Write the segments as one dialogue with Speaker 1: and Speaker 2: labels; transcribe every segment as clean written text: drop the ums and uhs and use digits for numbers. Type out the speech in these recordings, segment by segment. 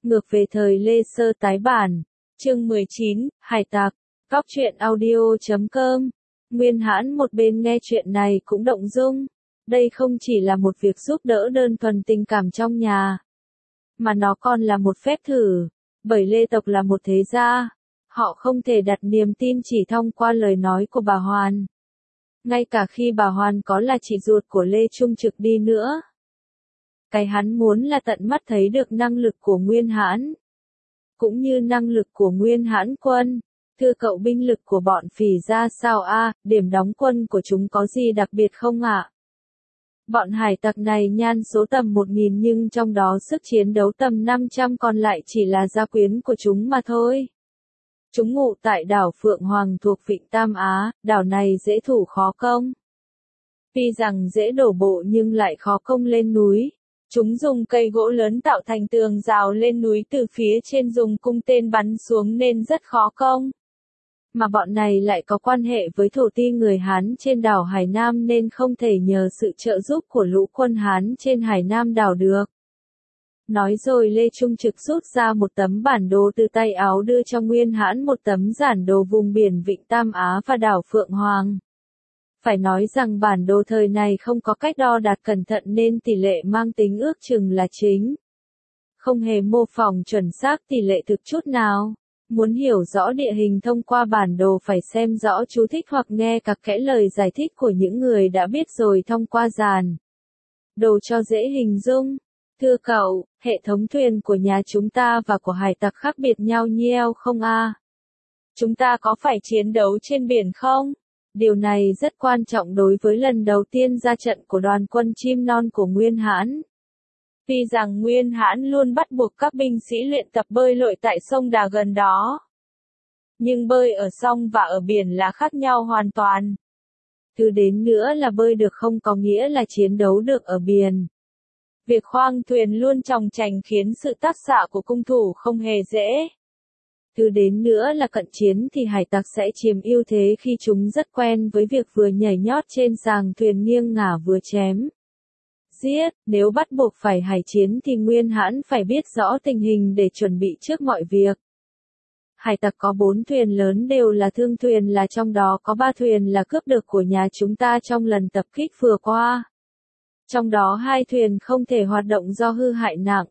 Speaker 1: Ngược về thời Lê Sơ tái bản. Chương 19, Hải tặc. Góc truyện audio.com. Nguyên Hãn một bên nghe chuyện này cũng động dung. Đây không chỉ là một việc giúp đỡ đơn thuần tình cảm trong nhà, mà nó còn là một phép thử. Bởi Lê tộc là một thế gia, họ không thể đặt niềm tin chỉ thông qua lời nói của bà Hoàn. Ngay cả khi bà Hoàn có là chị ruột của Lê Trung Trực đi nữa. Cái hắn muốn là tận mắt thấy được năng lực của Nguyên Hãn, cũng như năng lực của Nguyên Hãn quân. Thưa cậu, binh lực của bọn phỉ ra sao a? Điểm đóng quân của chúng có gì đặc biệt không ạ? Bọn hải tặc này nhan số tầm 1000 nhưng trong đó sức chiến đấu tầm 500, còn lại chỉ là gia quyến của chúng mà thôi. Chúng ngụ tại đảo Phượng Hoàng thuộc Vịnh Tam Á, đảo này dễ thủ khó công. Tuy rằng dễ đổ bộ nhưng lại khó công lên núi. Chúng dùng cây gỗ lớn tạo thành tường rào lên núi, từ phía trên dùng cung tên bắn xuống nên rất khó công. Mà bọn này lại có quan hệ với thổ ti người Hán trên đảo Hải Nam nên không thể nhờ sự trợ giúp của lũ quân Hán trên Hải Nam đảo được. Nói rồi Lê Trung Trực rút ra một tấm bản đồ từ tay áo đưa cho Nguyên Hãn một tấm giản đồ vùng biển Vịnh Tam Á và đảo Phượng Hoàng. Phải nói rằng bản đồ thời này không có cách đo đạc cẩn thận nên tỷ lệ mang tính ước chừng là chính. Không hề mô phỏng chuẩn xác tỷ lệ thực chút nào. Muốn hiểu rõ địa hình thông qua bản đồ phải xem rõ chú thích hoặc nghe các kẽ lời giải thích của những người đã biết rồi thông qua giản đồ cho dễ hình dung. Thưa cậu, hệ thống thuyền của nhà chúng ta và của hải tặc khác biệt nhau nhiều không a? Chúng ta có phải chiến đấu trên biển không? Điều này rất quan trọng đối với lần đầu tiên ra trận của đoàn quân chim non của Nguyên Hãn. Tuy rằng Nguyên Hãn luôn bắt buộc các binh sĩ luyện tập bơi lội tại sông Đà gần đó, nhưng bơi ở sông và ở biển là khác nhau hoàn toàn. Thứ đến nữa là bơi được không có nghĩa là chiến đấu được ở biển. Việc khoang thuyền luôn chòng chành khiến sự tác xạ của cung thủ không hề dễ. Thứ đến nữa là cận chiến thì hải tặc sẽ chiếm ưu thế khi chúng rất quen với việc vừa nhảy nhót trên sàng thuyền nghiêng ngả vừa chém giết. Nếu bắt buộc phải hải chiến thì Nguyên Hãn phải biết rõ tình hình để chuẩn bị trước mọi việc. Hải tặc có 4 thuyền lớn đều là thương thuyền, là trong đó có 3 thuyền là cướp được của nhà chúng ta trong lần tập kích vừa qua. Trong đó 2 thuyền không thể hoạt động do hư hại nặng.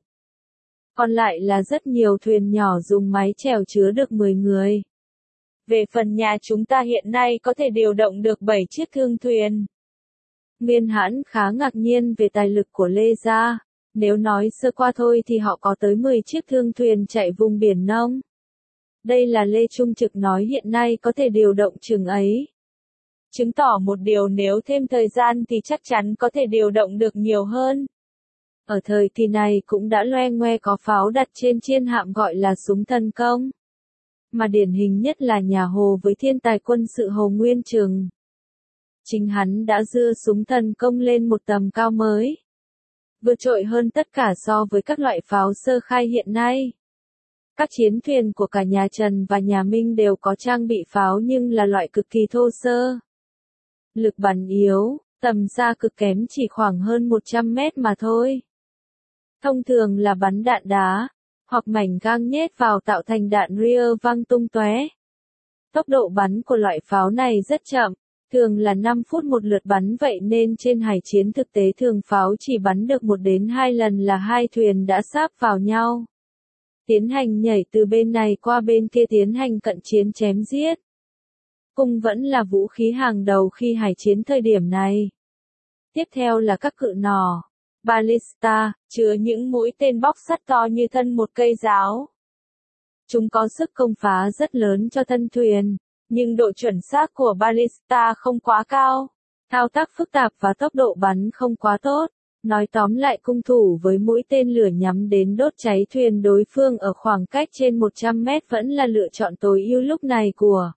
Speaker 1: Còn lại là rất nhiều thuyền nhỏ dùng máy chèo chứa được 10 người. Về phần nhà chúng ta hiện nay có thể điều động được 7 chiếc thương thuyền. Nguyên Hãn khá ngạc nhiên về tài lực của Lê gia. Nếu nói sơ qua thôi thì họ có tới 10 chiếc thương thuyền chạy vùng biển nông. Đây là Lê Trung Trực nói hiện nay có thể điều động chừng ấy. Chứng tỏ một điều, nếu thêm thời gian thì chắc chắn có thể điều động được nhiều hơn. Ở thời kỳ này cũng đã loe ngoe có pháo đặt trên chiến hạm gọi là súng thần công. Mà điển hình nhất là nhà Hồ với thiên tài quân sự Hồ Nguyên Trừng. Chính hắn đã đưa súng thần công lên một tầm cao mới, vượt trội hơn tất cả so với các loại pháo sơ khai hiện nay. Các chiến thuyền của cả nhà Trần và nhà Minh đều có trang bị pháo nhưng là loại cực kỳ thô sơ. Lực bắn yếu, tầm xa cực kém, chỉ khoảng hơn 100 mét mà thôi. Thông thường là bắn đạn đá, hoặc mảnh gang nhét vào tạo thành đạn ria văng tung tóe. Tốc độ bắn của loại pháo này rất chậm, thường là 5 phút một lượt bắn, vậy nên trên hải chiến thực tế thường pháo chỉ bắn được 1 đến 2 lần là 2 thuyền đã sáp vào nhau. Tiến hành nhảy từ bên này qua bên kia tiến hành cận chiến chém giết. Cung vẫn là vũ khí hàng đầu khi hải chiến thời điểm này. Tiếp theo là các cự nỏ, ballista, chứa những mũi tên bóc sắt to như thân một cây giáo. Chúng có sức công phá rất lớn cho thân thuyền, nhưng độ chuẩn xác của ballista không quá cao. Thao tác phức tạp và tốc độ bắn không quá tốt. Nói tóm lại, cung thủ với mũi tên lửa nhắm đến đốt cháy thuyền đối phương ở khoảng cách trên 100 mét vẫn là lựa chọn tối ưu lúc này của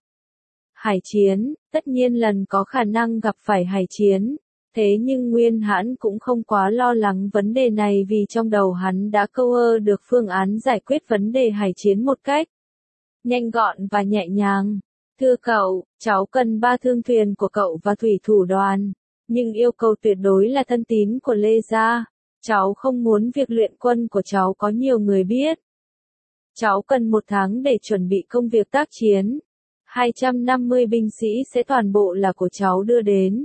Speaker 1: hải chiến. Tất nhiên lần có khả năng gặp phải hải chiến. Thế nhưng Nguyên Hãn cũng không quá lo lắng vấn đề này vì trong đầu hắn đã câu được phương án giải quyết vấn đề hải chiến một cách nhanh gọn và nhẹ nhàng. Thưa cậu, cháu cần 3 thương thuyền của cậu và thủy thủ đoàn. Nhưng yêu cầu tuyệt đối là thân tín của Lê gia. Cháu không muốn việc luyện quân của cháu có nhiều người biết. Cháu cần 1 tháng để chuẩn bị công việc tác chiến. 250 binh sĩ sẽ toàn bộ là của cháu đưa đến.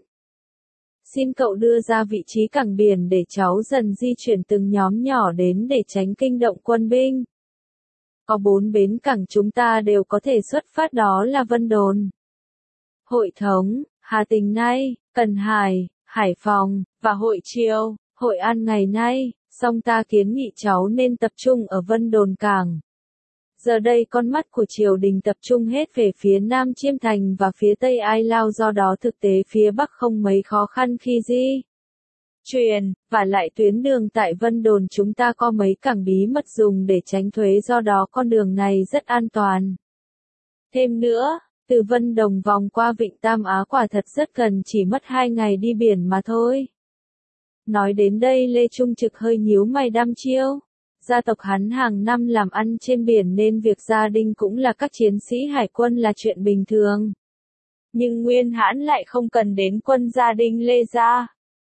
Speaker 1: Xin cậu đưa ra vị trí cảng biển để cháu dần di chuyển từng nhóm nhỏ đến để tránh kinh động quân binh. Có 4 bến cảng chúng ta đều có thể xuất phát, đó là Vân Đồn, Hội Thống, Hà Tình nay, Cần Hải, Hải Phòng, và Hội Chiêu, Hội An ngày nay. Song ta kiến nghị cháu nên tập trung ở Vân Đồn cảng. Giờ đây con mắt của triều đình tập trung hết về phía Nam Chiêm Thành và phía Tây Ai Lao, do đó thực tế phía Bắc không mấy khó khăn khi di chuyển, và lại tuyến đường tại Vân Đồn chúng ta có mấy cảng bí mật dùng để tránh thuế, do đó con đường này rất an toàn. Thêm nữa, từ Vân Đồng vòng qua Vịnh Tam Á quả thật rất gần, chỉ mất 2 ngày đi biển mà thôi. Nói đến đây Lê Trung Trực hơi nhíu mày đăm chiêu. Gia tộc hắn hàng năm làm ăn trên biển nên việc gia đình cũng là các chiến sĩ hải quân là chuyện bình thường. Nhưng Nguyên Hãn lại không cần đến quân gia đình Lê gia.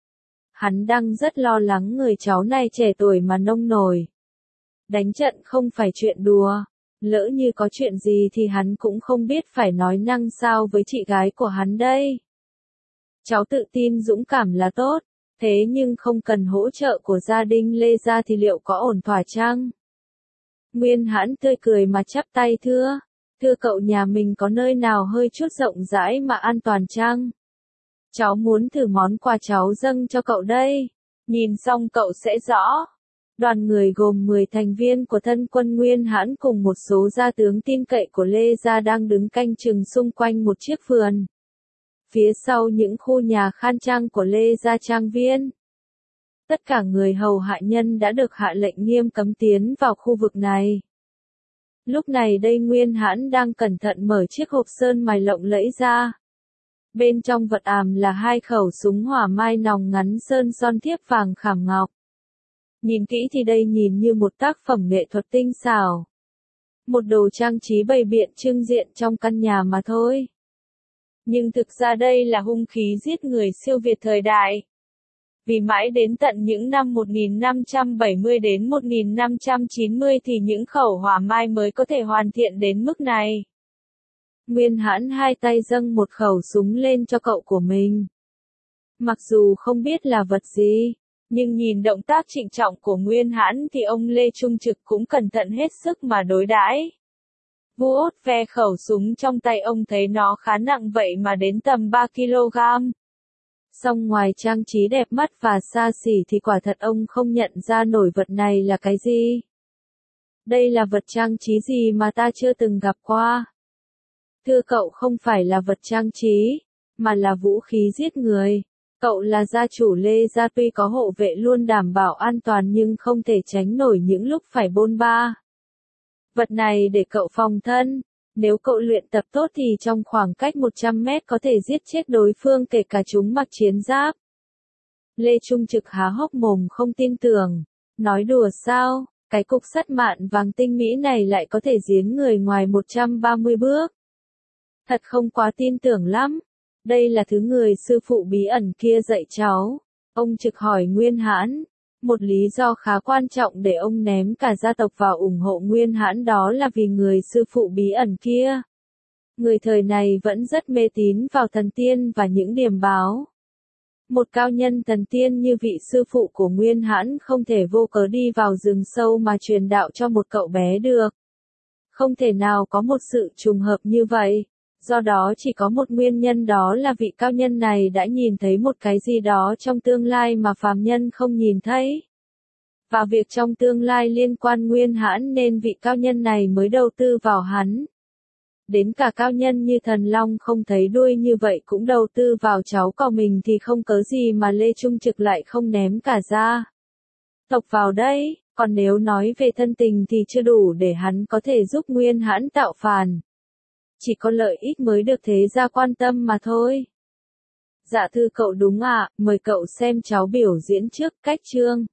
Speaker 1: Hắn đang rất lo lắng người cháu này trẻ tuổi mà nông nổi. Đánh trận không phải chuyện đùa. Lỡ như có chuyện gì thì hắn cũng không biết phải nói năng sao với chị gái của hắn đây. Cháu tự tin dũng cảm là tốt. Thế nhưng không cần hỗ trợ của gia đình Lê gia thì liệu có ổn thỏa chăng? Nguyên Hãn tươi cười mà chắp tay thưa cậu, nhà mình có nơi nào hơi chút rộng rãi mà an toàn chăng? Cháu muốn thử món quà cháu dâng cho cậu đây. Nhìn xong cậu sẽ rõ. Đoàn người gồm 10 thành viên của thân quân Nguyên Hãn cùng một số gia tướng tin cậy của Lê gia đang đứng canh chừng xung quanh một chiếc vườn. Phía sau những khu nhà khang trang của Lê gia trang viên. Tất cả người hầu hạ nhân đã được hạ lệnh nghiêm cấm tiến vào khu vực này. Lúc này đây Nguyên Hãn đang cẩn thận mở chiếc hộp sơn mài lộng lẫy ra. Bên trong vật àm là 2 khẩu súng hỏa mai nòng ngắn sơn son thiếp vàng khảm ngọc. Nhìn kỹ thì đây nhìn như một tác phẩm nghệ thuật tinh xảo. Một đồ trang trí bày biện trưng diện trong căn nhà mà thôi. Nhưng thực ra đây là hung khí giết người siêu việt thời đại. Vì mãi đến tận những năm 1570 đến 1590 thì những khẩu hỏa mai mới có thể hoàn thiện đến mức này. Nguyên Hãn hai tay dâng một khẩu súng lên cho cậu của mình. Mặc dù không biết là vật gì, nhưng nhìn động tác trịnh trọng của Nguyên Hãn thì ông Lê Trung Trực cũng cẩn thận hết sức mà đối đãi. Vuốt ve khẩu súng trong tay ông thấy nó khá nặng vậy mà đến tầm 3 kg. Song ngoài trang trí đẹp mắt và xa xỉ thì quả thật ông không nhận ra nổi vật này là cái gì. Đây là vật trang trí gì mà ta chưa từng gặp qua. Thưa cậu, không phải là vật trang trí, mà là vũ khí giết người. Cậu là gia chủ Lê gia, tuy có hộ vệ luôn đảm bảo an toàn nhưng không thể tránh nổi những lúc phải bôn ba. Vật này để cậu phòng thân. Nếu cậu luyện tập tốt thì trong khoảng cách 100 mét có thể giết chết đối phương kể cả chúng mặc chiến giáp. Lê Trung Trực há hốc mồm không tin tưởng. Nói đùa sao, cái cục sắt mạn vàng tinh mỹ này lại có thể giết người ngoài 130 bước. Thật không quá tin tưởng lắm. Đây là thứ người sư phụ bí ẩn kia dạy cháu. Ông Trực hỏi Nguyên Hãn. Một lý do khá quan trọng để ông ném cả gia tộc vào ủng hộ Nguyên Hãn đó là vì người sư phụ bí ẩn kia. Người thời này vẫn rất mê tín vào thần tiên và những điềm báo. Một cao nhân thần tiên như vị sư phụ của Nguyên Hãn không thể vô cớ đi vào rừng sâu mà truyền đạo cho một cậu bé được. Không thể nào có một sự trùng hợp như vậy. Do đó chỉ có một nguyên nhân, đó là vị cao nhân này đã nhìn thấy một cái gì đó trong tương lai mà phàm nhân không nhìn thấy. Và việc trong tương lai liên quan Nguyên Hãn nên vị cao nhân này mới đầu tư vào hắn. Đến cả cao nhân như Thần Long không thấy đuôi như vậy cũng đầu tư vào cháu cậu mình thì không cớ gì mà Lê Trung Trực lại không ném cả gia tộc vào đây. Còn nếu nói về thân tình thì chưa đủ để hắn có thể giúp Nguyên Hãn tạo phản. Chỉ có lợi ích mới được thế gia quan tâm mà thôi. Dạ thưa cậu đúng ạ, mời cậu xem cháu biểu diễn trước cách chương.